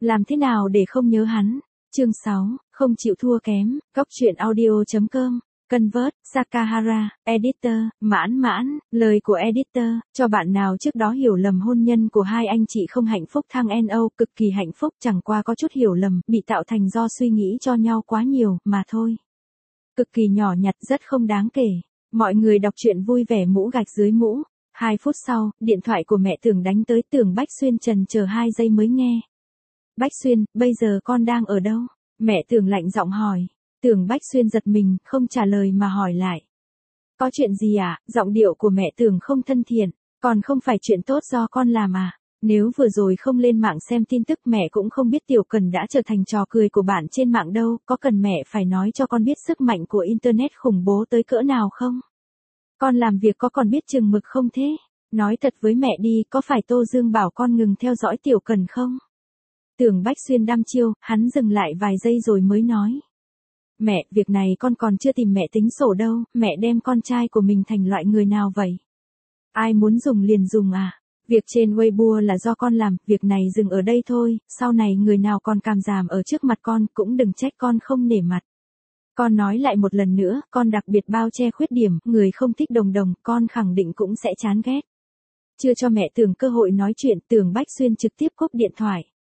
Làm thế nào để không nhớ hắn? Chương 6, không chịu thua kém, Góc truyện audio.com. Convert, Sakahara, Editor, mãn mãn, lời của Editor, cho bạn nào trước đó hiểu lầm hôn nhân của hai anh chị không hạnh phúc thăng NO, cực kỳ hạnh phúc chẳng qua có chút hiểu lầm, bị tạo thành do suy nghĩ cho nhau quá nhiều, mà thôi. Cực kỳ nhỏ nhặt rất không đáng kể. Mọi người đọc truyện vui vẻ mũ gạch dưới mũ. 2 phút sau, điện thoại của mẹ Tưởng đánh tới. Tưởng Bách Xuyên trần chờ 2 giây mới nghe. Bách Xuyên, bây giờ con đang ở đâu? Mẹ Tưởng lạnh giọng hỏi. Tưởng Bách Xuyên giật mình, không trả lời mà hỏi lại. Có chuyện gì à? Giọng điệu của mẹ Tưởng không thân thiện. Còn không phải chuyện tốt do con làm à? Nếu vừa rồi không lên mạng xem tin tức mẹ cũng không biết Tiểu Cần đã trở thành trò cười của bạn trên mạng đâu. Có cần mẹ phải nói cho con biết sức mạnh của Internet khủng bố tới cỡ nào không? Con làm việc có còn biết chừng mực không thế? Nói thật với mẹ đi, có phải Tô Dương bảo con ngừng theo dõi Tiểu Cần không? Tưởng Bách Xuyên đăm chiêu, hắn dừng lại vài giây rồi mới nói. Mẹ, việc này con còn chưa tìm mẹ tính sổ đâu, mẹ đem con trai của mình thành loại người nào vậy? Ai muốn dùng liền dùng à? Việc trên Weibo là do con làm, việc này dừng ở đây thôi, sau này người nào còn càm ràm ở trước mặt con cũng đừng trách con không nể mặt. Con nói lại một lần nữa, con đặc biệt bao che khuyết điểm, người không thích đồng đồng, con khẳng định cũng sẽ chán ghét. Chưa cho mẹ Tưởng cơ hội nói chuyện, Tưởng Bách Xuyên trực tiếp cúp điện thoại.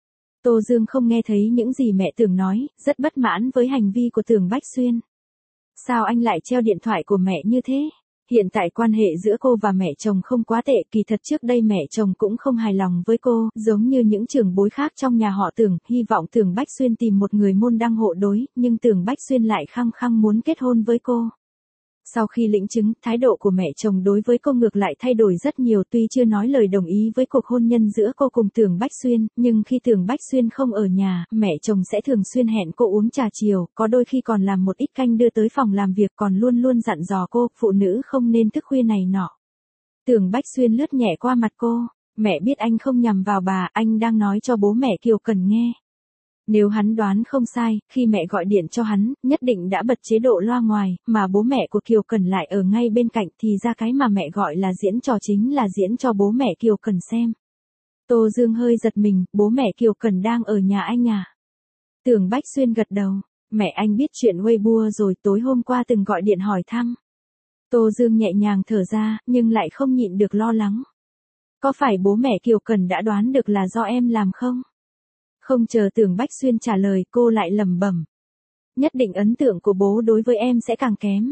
Tô Dương không nghe thấy những gì mẹ Tưởng nói, rất bất mãn với hành vi của Tưởng Bách Xuyên. Sao anh lại treo điện thoại của mẹ như thế? Hiện tại quan hệ giữa cô và mẹ chồng không quá tệ, kỳ thật trước đây mẹ chồng cũng không hài lòng với cô, giống như những trưởng bối khác trong nhà họ Tưởng, hy vọng Tưởng Bách Xuyên tìm một người môn đăng hộ đối, nhưng Tưởng Bách Xuyên lại khăng khăng muốn kết hôn với cô. Sau khi lĩnh chứng, thái độ của mẹ chồng đối với cô ngược lại thay đổi rất nhiều, tuy chưa nói lời đồng ý với cuộc hôn nhân giữa cô cùng Tưởng Bách Xuyên, nhưng khi Tưởng Bách Xuyên không ở nhà, mẹ chồng sẽ thường xuyên hẹn cô uống trà chiều, có đôi khi còn làm một ít canh đưa tới phòng làm việc, còn luôn luôn dặn dò cô, phụ nữ không nên thức khuya này nọ. Tưởng Bách Xuyên lướt nhẹ qua mặt cô, mẹ biết anh không nhằm vào bà, anh đang nói cho bố mẹ Kiều Cần nghe. Nếu hắn đoán không sai, khi mẹ gọi điện cho hắn, nhất định đã bật chế độ loa ngoài, mà bố mẹ của Kiều Cần lại ở ngay bên cạnh, thì ra cái mà mẹ gọi là diễn trò chính là diễn cho bố mẹ Kiều Cần xem. Tô Dương hơi giật mình, bố mẹ Kiều Cần đang ở nhà anh à? Tưởng Bách Xuyên gật đầu, mẹ anh biết chuyện Weibo rồi, tối hôm qua từng gọi điện hỏi thăm. Tô Dương nhẹ nhàng thở ra, nhưng lại không nhịn được lo lắng. Có phải bố mẹ Kiều Cần đã đoán được là do em làm không? Không chờ Tưởng Bách Xuyên trả lời, cô lại lẩm bẩm. Nhất định ấn tượng của bố đối với em sẽ càng kém.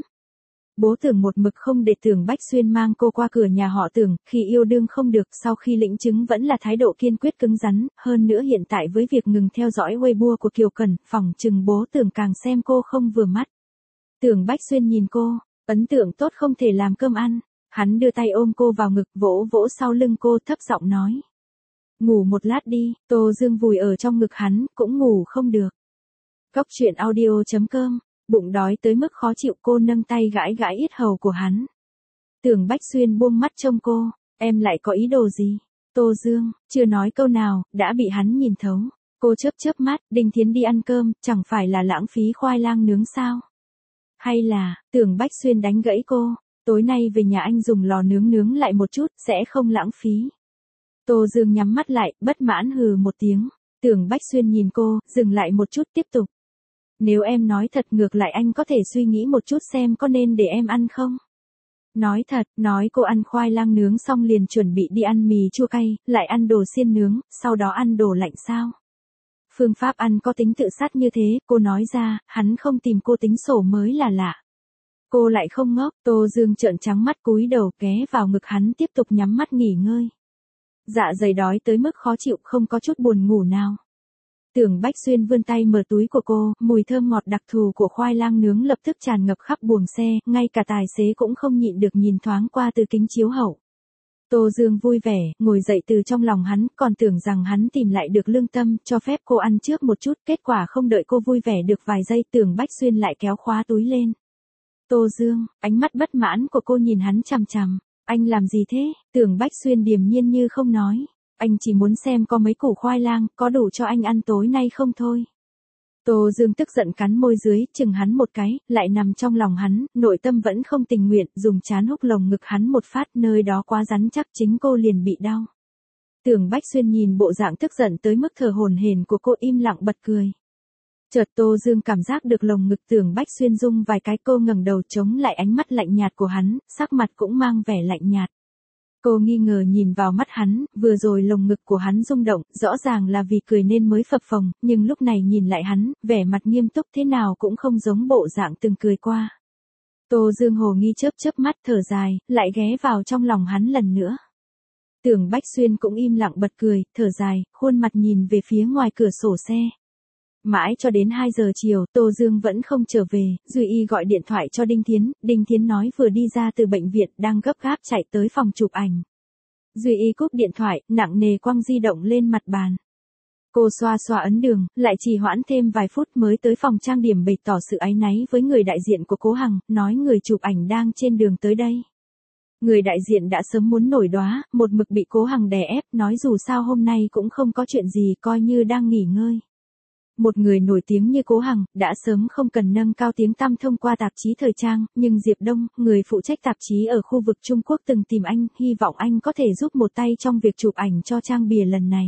Bố Tưởng một mực không để Tưởng Bách Xuyên mang cô qua cửa nhà họ Tưởng, khi yêu đương không được, sau khi lĩnh chứng vẫn là thái độ kiên quyết cứng rắn, hơn nữa hiện tại với việc ngừng theo dõi Weibo của Kiều Cần, phỏng chừng bố Tưởng càng xem cô không vừa mắt. Tưởng Bách Xuyên nhìn cô, ấn tượng tốt không thể làm cơm ăn, hắn đưa tay ôm cô vào ngực, vỗ vỗ sau lưng cô, thấp giọng nói. Ngủ một lát đi, Tô Dương vùi ở trong ngực hắn, cũng ngủ không được. Góc truyện audio.com, bụng đói tới mức khó chịu, cô nâng tay gãi gãi yết hầu của hắn. Tưởng Bách Xuyên buông mắt trông cô, em lại có ý đồ gì? Tô Dương, chưa nói câu nào, đã bị hắn nhìn thấu. Cô chớp chớp mắt, Đinh Thiến đi ăn cơm, chẳng phải là lãng phí khoai lang nướng sao? Hay là, Tưởng Bách Xuyên đánh gãy cô, tối nay về nhà anh dùng lò nướng nướng lại một chút, sẽ không lãng phí. Tô Dương nhắm mắt lại, bất mãn hừ một tiếng. Tưởng Bách Xuyên nhìn cô, dừng lại một chút tiếp tục. Nếu em nói thật ngược lại anh có thể suy nghĩ một chút xem có nên để em ăn không? Nói thật, nói cô ăn khoai lang nướng xong liền chuẩn bị đi ăn mì chua cay, lại ăn đồ xiên nướng, sau đó ăn đồ lạnh sao? Phương pháp ăn có tính tự sát như thế, cô nói ra, hắn không tìm cô tính sổ mới là lạ. Cô lại không ngốc, Tô Dương trợn trắng mắt cúi đầu ghé vào ngực hắn tiếp tục nhắm mắt nghỉ ngơi. Dạ dày đói tới mức khó chịu, không có chút buồn ngủ nào. Tưởng Bách Xuyên vươn tay mở túi của cô, mùi thơm ngọt đặc thù của khoai lang nướng lập tức tràn ngập khắp buồng xe, ngay cả tài xế cũng không nhịn được nhìn thoáng qua từ kính chiếu hậu. Tô Dương vui vẻ, ngồi dậy từ trong lòng hắn, còn tưởng rằng hắn tìm lại được lương tâm, cho phép cô ăn trước một chút, kết quả không đợi cô vui vẻ được vài giây, Tưởng Bách Xuyên lại kéo khóa túi lên. Tô Dương, ánh mắt bất mãn của cô nhìn hắn chằm chằm. Anh làm gì thế? Tưởng Bách Xuyên điềm nhiên như không nói. Anh chỉ muốn xem có mấy củ khoai lang, có đủ cho anh ăn tối nay không thôi. Tô Dương tức giận cắn môi dưới, chừng hắn một cái, lại nằm trong lòng hắn, nội tâm vẫn không tình nguyện, dùng trán húc lồng ngực hắn một phát, nơi đó quá rắn chắc chính cô liền bị đau. Tưởng Bách Xuyên nhìn bộ dạng tức giận tới mức thở hổn hển của cô im lặng bật cười. Chợt Tô Dương cảm giác được lồng ngực Tưởng Bách Xuyên rung vài cái, cô ngẩng đầu chống lại ánh mắt lạnh nhạt của hắn, sắc mặt cũng mang vẻ lạnh nhạt. Cô nghi ngờ nhìn vào mắt hắn, vừa rồi lồng ngực của hắn rung động, rõ ràng là vì cười nên mới phập phồng, nhưng lúc này nhìn lại hắn, vẻ mặt nghiêm túc thế nào cũng không giống bộ dạng từng cười qua. Tô Dương hồ nghi chớp chớp mắt thở dài, lại ghé vào trong lòng hắn lần nữa. Tưởng Bách Xuyên cũng im lặng bật cười, thở dài, khuôn mặt nhìn về phía ngoài cửa sổ xe. Mãi cho đến 2 giờ chiều, Tô Dương vẫn không trở về, Duy Y gọi điện thoại cho Đinh Thiến nói vừa đi ra từ bệnh viện đang gấp gáp chạy tới phòng chụp ảnh. Duy Y cúp điện thoại, nặng nề quăng di động lên mặt bàn. Cô xoa xoa ấn đường, lại trì hoãn thêm vài phút mới tới phòng trang điểm bày tỏ sự áy náy với người đại diện của Cố Hằng, nói người chụp ảnh đang trên đường tới đây. Người đại diện đã sớm muốn nổi đoá, một mực bị Cố Hằng đè ép, nói dù sao hôm nay cũng không có chuyện gì, coi như đang nghỉ ngơi. Một người nổi tiếng như Cố Hằng, đã sớm không cần nâng cao tiếng tăm thông qua tạp chí thời trang, nhưng Diệp Đông, người phụ trách tạp chí ở khu vực Trung Quốc từng tìm anh, hy vọng anh có thể giúp một tay trong việc chụp ảnh cho trang bìa lần này.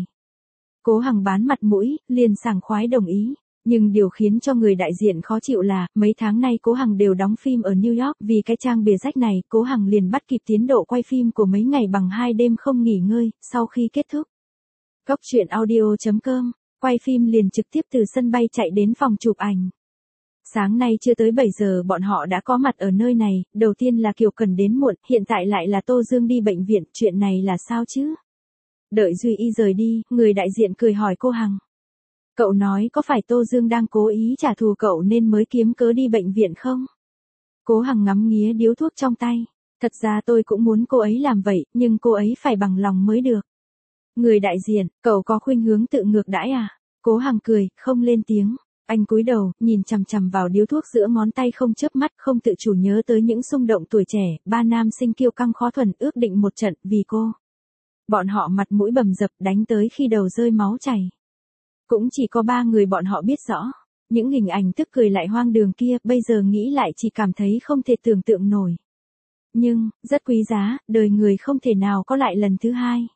Cố Hằng bán mặt mũi, liền sảng khoái đồng ý. Nhưng điều khiến cho người đại diện khó chịu là, mấy tháng nay Cố Hằng đều đóng phim ở New York, vì cái trang bìa rách này, Cố Hằng liền bắt kịp tiến độ quay phim của mấy ngày bằng 2 đêm không nghỉ ngơi, sau khi kết thúc. Goctruyện.audio.com, quay phim liền trực tiếp từ sân bay chạy đến phòng chụp ảnh. Sáng nay chưa tới 7 giờ bọn họ đã có mặt ở nơi này, đầu tiên là Kiều Cần đến muộn, hiện tại lại là Tô Dương đi bệnh viện, chuyện này là sao chứ? Đợi Duy Y rời đi, người đại diện cười hỏi cô Hằng. Cậu nói có phải Tô Dương đang cố ý trả thù cậu nên mới kiếm cớ đi bệnh viện không? Cố Hằng ngắm nghía điếu thuốc trong tay. Thật ra tôi cũng muốn cô ấy làm vậy, nhưng cô ấy phải bằng lòng mới được. Người đại diện, cậu có khuynh hướng tự ngược đãi à? Cố Hằng cười, không lên tiếng. Anh cúi đầu, nhìn chằm chằm vào điếu thuốc giữa ngón tay không chớp mắt, không tự chủ nhớ tới những xung động tuổi trẻ, 3 nam sinh kiêu căng khó thuần ước định một trận vì cô. Bọn họ mặt mũi bầm dập đánh tới khi đầu rơi máu chảy. Cũng chỉ có 3 người bọn họ biết rõ. Những hình ảnh tức cười lại hoang đường kia, bây giờ nghĩ lại chỉ cảm thấy không thể tưởng tượng nổi. Nhưng, rất quý giá, đời người không thể nào có lại lần thứ hai.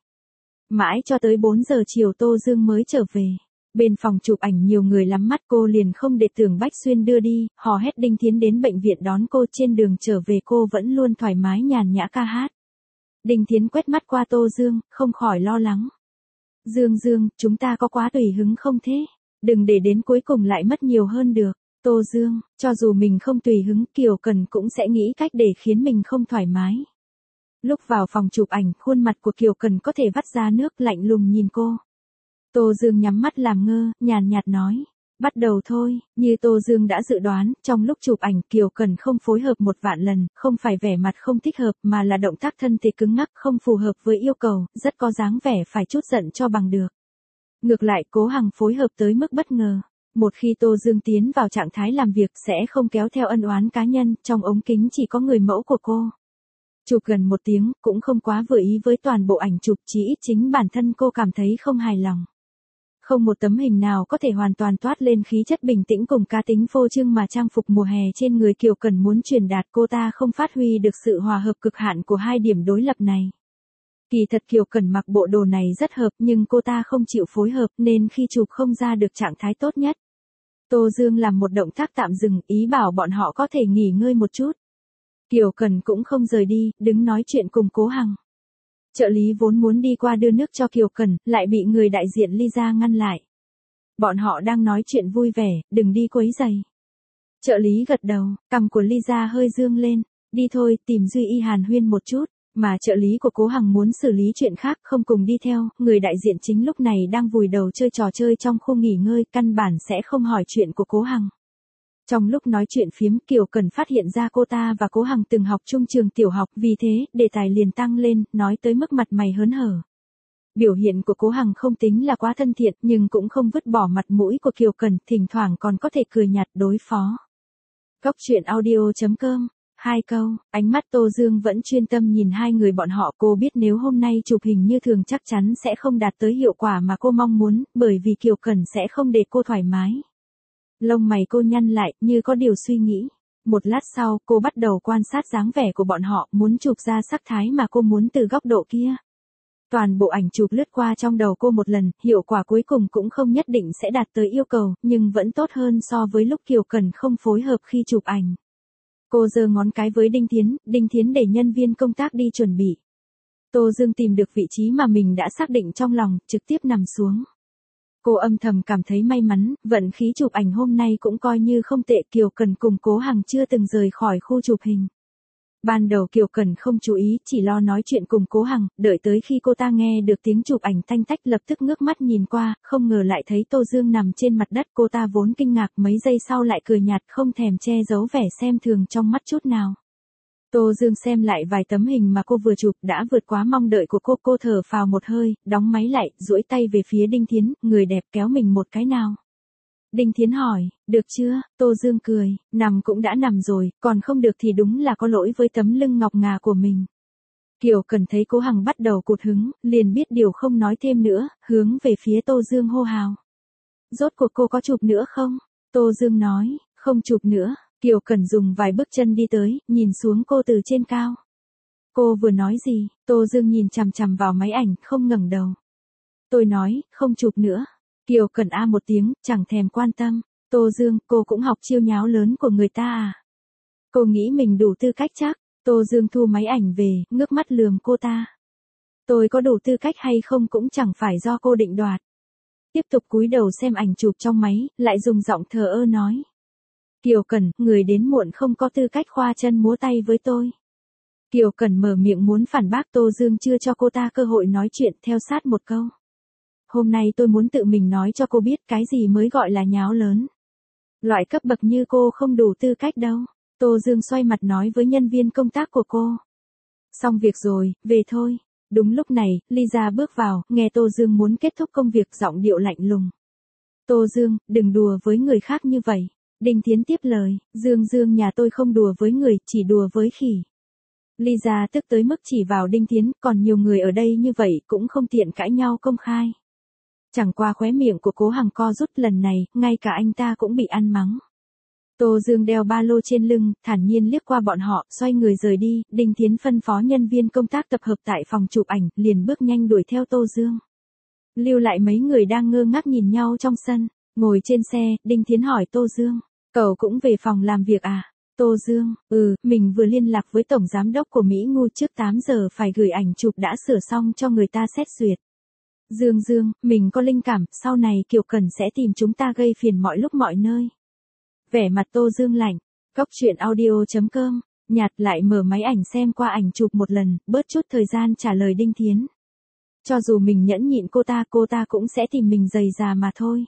Mãi cho tới 4 giờ chiều Tô Dương mới trở về. Bên phòng chụp ảnh nhiều người lắm mắt, cô liền không để Tưởng Bách Xuyên đưa đi, hò hét Đinh Thiến đến bệnh viện đón cô. Trên đường trở về cô vẫn luôn thoải mái nhàn nhã ca hát. Đinh Thiến quét mắt qua Tô Dương, không khỏi lo lắng. Dương, chúng ta có quá tùy hứng không thế? Đừng để đến cuối cùng lại mất nhiều hơn được. Tô Dương, cho dù mình không tùy hứng, Kiều Cần cũng sẽ nghĩ cách để khiến mình không thoải mái. Lúc vào phòng chụp ảnh, khuôn mặt của Kiều Cần có thể vắt ra nước, lạnh lùng nhìn cô. Tô Dương nhắm mắt làm ngơ, nhàn nhạt nói. Bắt đầu thôi, như Tô Dương đã dự đoán, trong lúc chụp ảnh Kiều Cần không phối hợp 1 vạn lần, không phải vẻ mặt không thích hợp mà là động tác thân thể cứng ngắc không phù hợp với yêu cầu, rất có dáng vẻ phải trút giận cho bằng được. Ngược lại Cố Hằng phối hợp tới mức bất ngờ. Một khi Tô Dương tiến vào trạng thái làm việc sẽ không kéo theo ân oán cá nhân, trong ống kính chỉ có người mẫu của cô. Chụp gần 1 tiếng, cũng không quá vừa ý với toàn bộ ảnh chụp, chỉ ít chính bản thân cô cảm thấy không hài lòng. Không một tấm hình nào có thể hoàn toàn toát lên khí chất bình tĩnh cùng cá tính phô trương mà trang phục mùa hè trên người Kiều Cần muốn truyền đạt, cô ta không phát huy được sự hòa hợp cực hạn của 2 điểm đối lập này. Kỳ thật Kiều Cần mặc bộ đồ này rất hợp nhưng cô ta không chịu phối hợp nên khi chụp không ra được trạng thái tốt nhất. Tô Dương làm một động tác tạm dừng, ý bảo bọn họ có thể nghỉ ngơi một chút. Kiều Cần cũng không rời đi, đứng nói chuyện cùng Cố Hằng. Trợ lý vốn muốn đi qua đưa nước cho Kiều Cần, lại bị người đại diện Lisa ngăn lại. Bọn họ đang nói chuyện vui vẻ, đừng đi quấy rầy. Trợ lý gật đầu, cằm của Lisa hơi dương lên, đi thôi, tìm Duy Y hàn huyên một chút, mà trợ lý của Cố Hằng muốn xử lý chuyện khác không cùng đi theo, người đại diện chính lúc này đang vùi đầu chơi trò chơi trong khu nghỉ ngơi, căn bản sẽ không hỏi chuyện của Cố Hằng. Trong lúc nói chuyện phiếm Kiều Cần phát hiện ra cô ta và Cố Hằng từng học chung trường tiểu học, vì thế, đề tài liền tăng lên, nói tới mức mặt mày hớn hở. Biểu hiện của Cố Hằng không tính là quá thân thiện, nhưng cũng không vứt bỏ mặt mũi của Kiều Cần, thỉnh thoảng còn có thể cười nhạt đối phó. Goctruyện.audio.com, 2 câu, ánh mắt Tô Dương vẫn chuyên tâm nhìn 2 người bọn họ, cô biết nếu hôm nay chụp hình như thường chắc chắn sẽ không đạt tới hiệu quả mà cô mong muốn, bởi vì Kiều Cần sẽ không để cô thoải mái. Lông mày cô nhăn lại, như có điều suy nghĩ. Một lát sau, cô bắt đầu quan sát dáng vẻ của bọn họ, muốn chụp ra sắc thái mà cô muốn từ góc độ kia. Toàn bộ ảnh chụp lướt qua trong đầu cô một lần, hiệu quả cuối cùng cũng không nhất định sẽ đạt tới yêu cầu, nhưng vẫn tốt hơn so với lúc Kiều Cần không phối hợp khi chụp ảnh. Cô giơ ngón cái với Đinh Thiến để nhân viên công tác đi chuẩn bị. Tô Dương tìm được vị trí mà mình đã xác định trong lòng, trực tiếp nằm xuống. Cô âm thầm cảm thấy may mắn, vận khí chụp ảnh hôm nay cũng coi như không tệ. Kiều Cần cùng Cố Hằng chưa từng rời khỏi khu chụp hình. Ban đầu Kiều Cần không chú ý, chỉ lo nói chuyện cùng Cố Hằng, đợi tới khi cô ta nghe được tiếng chụp ảnh tanh tách lập tức ngước mắt nhìn qua, không ngờ lại thấy Tô Dương nằm trên mặt đất. Cô ta vốn kinh ngạc, mấy giây sau lại cười nhạt, không thèm che giấu vẻ xem thường trong mắt chút nào. Tô Dương xem lại vài tấm hình mà cô vừa chụp đã vượt quá mong đợi của cô thở phào một hơi, đóng máy lại, duỗi tay về phía Đinh Thiến, người đẹp kéo mình một cái nào. Đinh Thiến hỏi, được chưa? Tô Dương cười, nằm cũng đã nằm rồi, còn không được thì đúng là có lỗi với tấm lưng ngọc ngà của mình. Kiều Cần thấy Cố Hằng bắt đầu cụt hứng, liền biết điều không nói thêm nữa, hướng về phía Tô Dương hô hào. Rốt cuộc cô có chụp nữa không? Tô Dương nói, không chụp nữa. Kiều Cần dùng vài bước chân đi tới, nhìn xuống cô từ trên cao. Cô vừa nói gì? Tô Dương nhìn chằm chằm vào máy ảnh, không ngẩng đầu. Tôi nói, không chụp nữa. Kiều Cần a một tiếng, chẳng thèm quan tâm. Tô Dương, cô cũng học chiêu nháo lớn của người ta à? Cô nghĩ mình đủ tư cách chắc? Tô Dương thu máy ảnh về, ngước mắt lườm cô ta. Tôi có đủ tư cách hay không cũng chẳng phải do cô định đoạt. Tiếp tục cúi đầu xem ảnh chụp trong máy, lại dùng giọng thờ ơ nói. Kiều Cần, người đến muộn không có tư cách khoa chân múa tay với tôi. Kiều Cần mở miệng muốn phản bác, Tô Dương chưa cho cô ta cơ hội nói chuyện, theo sát một câu. Hôm nay tôi muốn tự mình nói cho cô biết cái gì mới gọi là nháo lớn. Loại cấp bậc như cô không đủ tư cách đâu. Tô Dương xoay mặt nói với nhân viên công tác của cô. Xong việc rồi, về thôi. Đúng lúc này, Lisa bước vào, nghe Tô Dương muốn kết thúc công việc, giọng điệu lạnh lùng. Tô Dương, đừng đùa với người khác như vậy. Đinh Thiến tiếp lời, Dương nhà tôi không đùa với người, chỉ đùa với khỉ. Lisa tức tới mức chỉ vào Đinh Thiến, còn nhiều người ở đây như vậy cũng không tiện cãi nhau công khai. Chẳng qua khóe miệng của Cố Hằng co rút, lần này, ngay cả anh ta cũng bị ăn mắng. Tô Dương đeo ba lô trên lưng, thản nhiên liếc qua bọn họ, xoay người rời đi. Đinh Thiến phân phó nhân viên công tác tập hợp tại phòng chụp ảnh, liền bước nhanh đuổi theo Tô Dương. Lưu lại mấy người đang ngơ ngác nhìn nhau trong sân. Ngồi trên xe, Đinh Thiến hỏi Tô Dương. Cậu cũng về phòng làm việc à? Tô Dương, mình vừa liên lạc với tổng giám đốc của Mỹ Ngu, trước 8 giờ phải gửi ảnh chụp đã sửa xong cho người ta xét duyệt. Dương, mình có linh cảm, sau này Kiều Cần sẽ tìm chúng ta gây phiền mọi lúc mọi nơi. Vẻ mặt Tô Dương lạnh. Cóc truyện audio.com, nhạt lại mở máy ảnh xem qua ảnh chụp một lần, bớt chút thời gian trả lời Đinh Thiến. Cho dù mình nhẫn nhịn cô ta cũng sẽ tìm mình giày già mà thôi.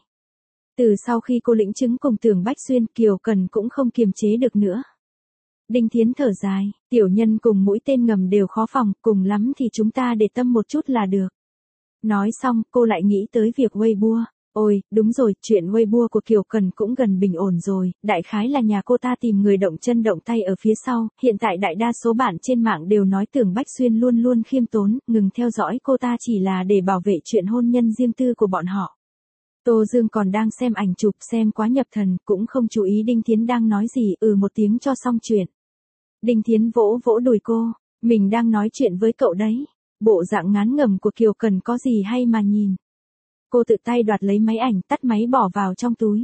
Từ sau khi cô lĩnh chứng cùng Tưởng Bách Xuyên, Kiều Cần cũng không kiềm chế được nữa. Đinh Thiến thở dài, tiểu nhân cùng mũi tên ngầm đều khó phòng, cùng lắm thì chúng ta để tâm một chút là được. Nói xong, cô lại nghĩ tới việc Weibo. Ôi, đúng rồi, chuyện Weibo của Kiều Cần cũng gần bình ổn rồi, đại khái là nhà cô ta tìm người động chân động tay ở phía sau, hiện tại đại đa số bạn trên mạng đều nói Tưởng Bách Xuyên luôn luôn khiêm tốn, ngừng theo dõi cô ta chỉ là để bảo vệ chuyện hôn nhân riêng tư của bọn họ. Tô Dương còn đang xem ảnh chụp, xem quá nhập thần, cũng không chú ý Đinh Thiến đang nói gì, một tiếng cho xong chuyện. Đinh Thiến vỗ vỗ đùi cô, mình đang nói chuyện với cậu đấy. Bộ dạng ngán ngẩm của Kiều Cần có gì hay mà nhìn. Cô tự tay đoạt lấy máy ảnh, tắt máy bỏ vào trong túi.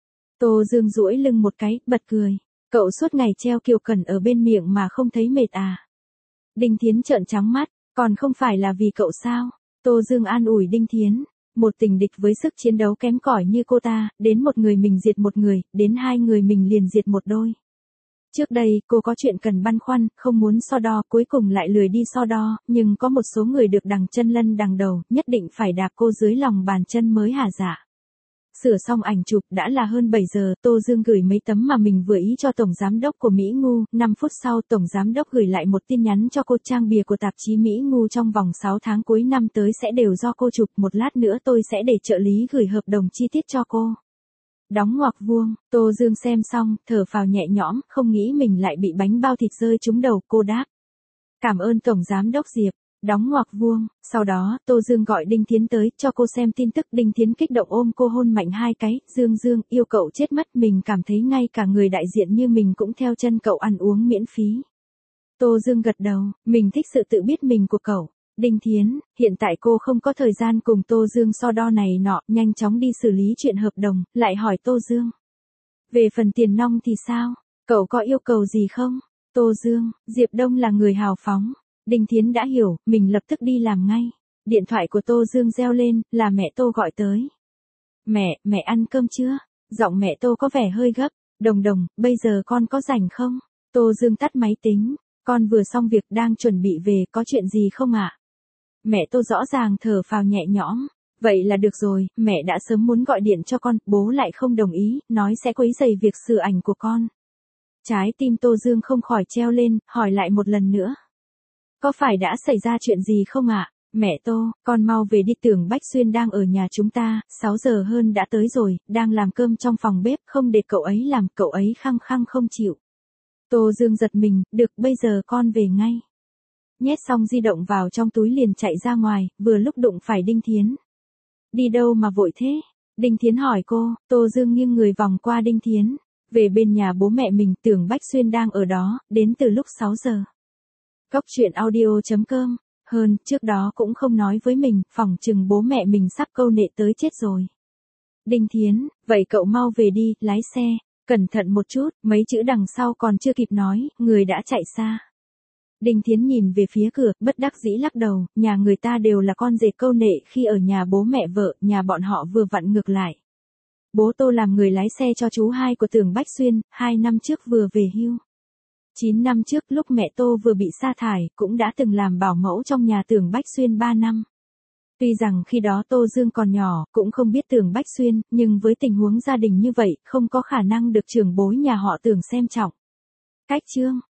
Tô Dương duỗi lưng một cái, bật cười. Cậu suốt ngày treo Kiều Cần ở bên miệng mà không thấy mệt à? Đinh Thiến trợn trắng mắt, còn không phải là vì cậu sao? Tô Dương an ủi Đinh Thiến. Một tình địch với sức chiến đấu kém cỏi như cô ta, đến một người mình diệt một người, đến hai người mình liền diệt một đôi. Trước đây, cô có chuyện cần băn khoăn, không muốn so đo, cuối cùng lại lười đi so đo, nhưng có một số người được đằng chân lân đằng đầu, nhất định phải đạp cô dưới lòng bàn chân mới hả dạ. Sửa xong ảnh chụp đã là hơn 7 giờ, Tô Dương gửi mấy tấm mà mình vừa ý cho tổng giám đốc của Mỹ Ngu, 5 phút sau tổng giám đốc gửi lại một tin nhắn cho cô, trang bìa của tạp chí Mỹ Ngu trong vòng 6 tháng cuối năm tới sẽ đều do cô chụp, một lát nữa tôi sẽ để trợ lý gửi hợp đồng chi tiết cho cô. Đóng ngoặc vuông, Tô Dương xem xong, thở phào nhẹ nhõm, không nghĩ mình lại bị bánh bao thịt rơi trúng đầu, cô đáp. Cảm ơn tổng giám đốc Diệp. Đóng ngoặc vuông, sau đó, Tô Dương gọi Đinh Thiến tới, cho cô xem tin tức. Đinh Thiến kích động ôm cô hôn mạnh 2 cái, Dương, yêu cậu chết mất, mình cảm thấy ngay cả người đại diện như mình cũng theo chân cậu ăn uống miễn phí. Tô Dương gật đầu, mình thích sự tự biết mình của cậu. Đinh Thiến, hiện tại cô không có thời gian cùng Tô Dương so đo này nọ, nhanh chóng đi xử lý chuyện hợp đồng, lại hỏi Tô Dương. Về phần tiền nong thì sao? Cậu có yêu cầu gì không? Tô Dương, Diệp Đông là người hào phóng. Đinh Thiến đã hiểu, mình lập tức đi làm ngay. Điện thoại của Tô Dương reo lên, là mẹ Tô gọi tới. Mẹ ăn cơm chưa? Giọng mẹ Tô có vẻ hơi gấp. Đồng Đồng, bây giờ con có rảnh không? Tô Dương tắt máy tính. Con vừa xong việc đang chuẩn bị về, có chuyện gì không ạ? Mẹ Tô rõ ràng thở phào nhẹ nhõm. Vậy là được rồi, mẹ đã sớm muốn gọi điện cho con, bố lại không đồng ý, nói sẽ quấy rầy việc sửa ảnh của con. Trái tim Tô Dương không khỏi treo lên, hỏi lại một lần nữa. Có phải đã xảy ra chuyện gì không ạ? Mẹ Tô, con mau về đi, Tưởng Bách Xuyên đang ở nhà chúng ta, 6 giờ hơn đã tới rồi, đang làm cơm trong phòng bếp, không để cậu ấy làm, cậu ấy khăng khăng không chịu. Tô Dương giật mình, được, bây giờ con về ngay. Nhét xong di động vào trong túi liền chạy ra ngoài, vừa lúc đụng phải Đinh Thiến. Đi đâu mà vội thế? Đinh Thiến hỏi cô. Tô Dương nghiêng người vòng qua Đinh Thiến. Về bên nhà bố mẹ mình, Tưởng Bách Xuyên đang ở đó, đến từ lúc 6 giờ. Cóc truyện audio.com. Hơn, trước đó cũng không nói với mình, phỏng chừng bố mẹ mình sắp câu nệ tới chết rồi. Đinh Thiến, vậy cậu mau về đi, lái xe. Cẩn thận một chút, mấy chữ đằng sau còn chưa kịp nói, người đã chạy xa. Đinh Thiến nhìn về phía cửa, bất đắc dĩ lắc đầu, nhà người ta đều là con rể câu nệ khi ở nhà bố mẹ vợ, nhà bọn họ vừa vặn ngược lại. Bố Tô làm người lái xe cho chú hai của Tưởng Bách Xuyên, 2 năm trước vừa về hưu. 9 năm trước lúc mẹ Tô vừa bị sa thải, cũng đã từng làm bảo mẫu trong nhà Tưởng Bách Xuyên 3 năm. Tuy rằng khi đó Tô Dương còn nhỏ, cũng không biết Tưởng Bách Xuyên, nhưng với tình huống gia đình như vậy, không có khả năng được trưởng bối nhà họ Tưởng xem trọng. Cách chương